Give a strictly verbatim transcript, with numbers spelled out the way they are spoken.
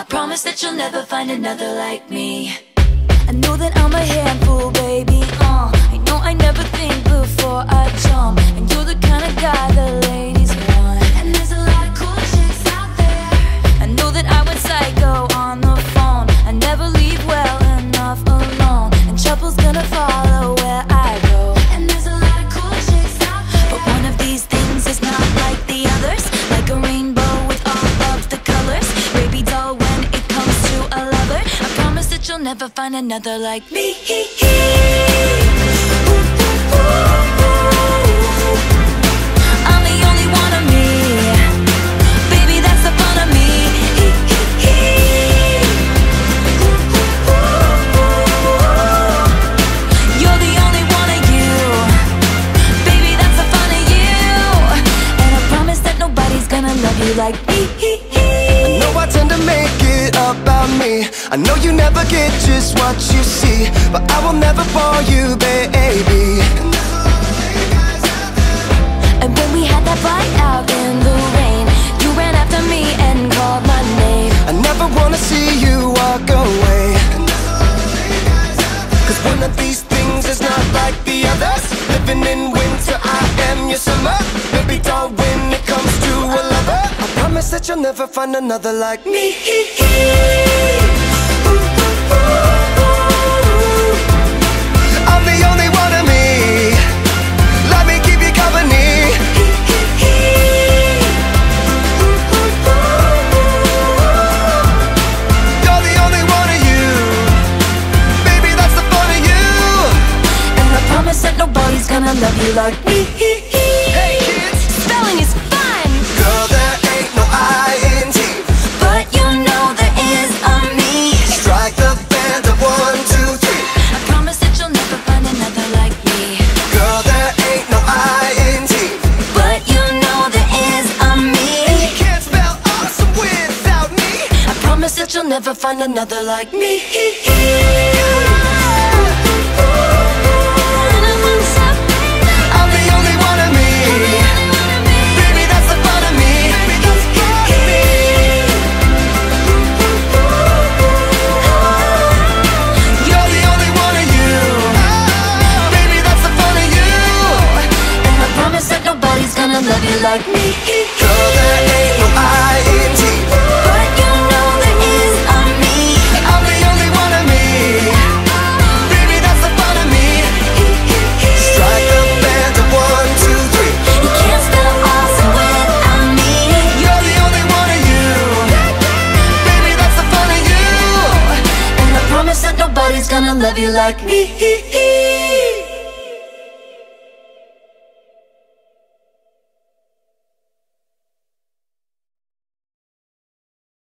promise that you'll never find another like me. I know that I'm a handful, baby, uh I know I never think before I jump, and you're the kind of guy the ladies want. And there's a lot of cool chicks out there. I know that I went psycho on the phone. I never leave well enough alone, and trouble's gonna follow where I go. And there's a lot of cool chicks out there, but one of these things is not like the others. Like a rainbow with all of the colors, baby doll, when it comes to a lover, I promise that you'll never find another like me. I'm the only one of me, baby, that's the fun of me. You're the only one of you, baby, that's the fun of you. And I promise that nobody's gonna love you like me. I know I tend to make it about me. I know you never get just what you see, but I will never bore you, baby. And when we had that fight out in the rain, you ran after me and called my name. I never wanna see you walk away, cause one of these things is not like the others. Living in winter, I am your summer. Baby doll, when it comes to a lover, I promise that you'll never find another like me. I'm the only one of me, let me keep you company. You're the only one of you, baby, that's the fun of you. And I promise that nobody's gonna love you like me. Hey kids, Spelling is fun, girl, there ain't no I N T, but you know there is a me. strike the band of one, two, three. I promise that you'll never find another like me. Girl, there ain't no I N T, But you know there is a me. you can't spell awesome without me. I promise that you'll never find another like me. I'm the only one of me, baby, that's the fun of me. You're the only one of you, baby, that's the fun of you. And I promise that nobody's gonna love you like me. Girl, there ain't no I N T, But you know there is a me. I'm the only one of me, baby, that's the fun of me. Strike the band of one, two, three. You can't spell awesome without me. You're the only one of you, baby, that's the fun of you. And I promise that nobody's gonna love you like me.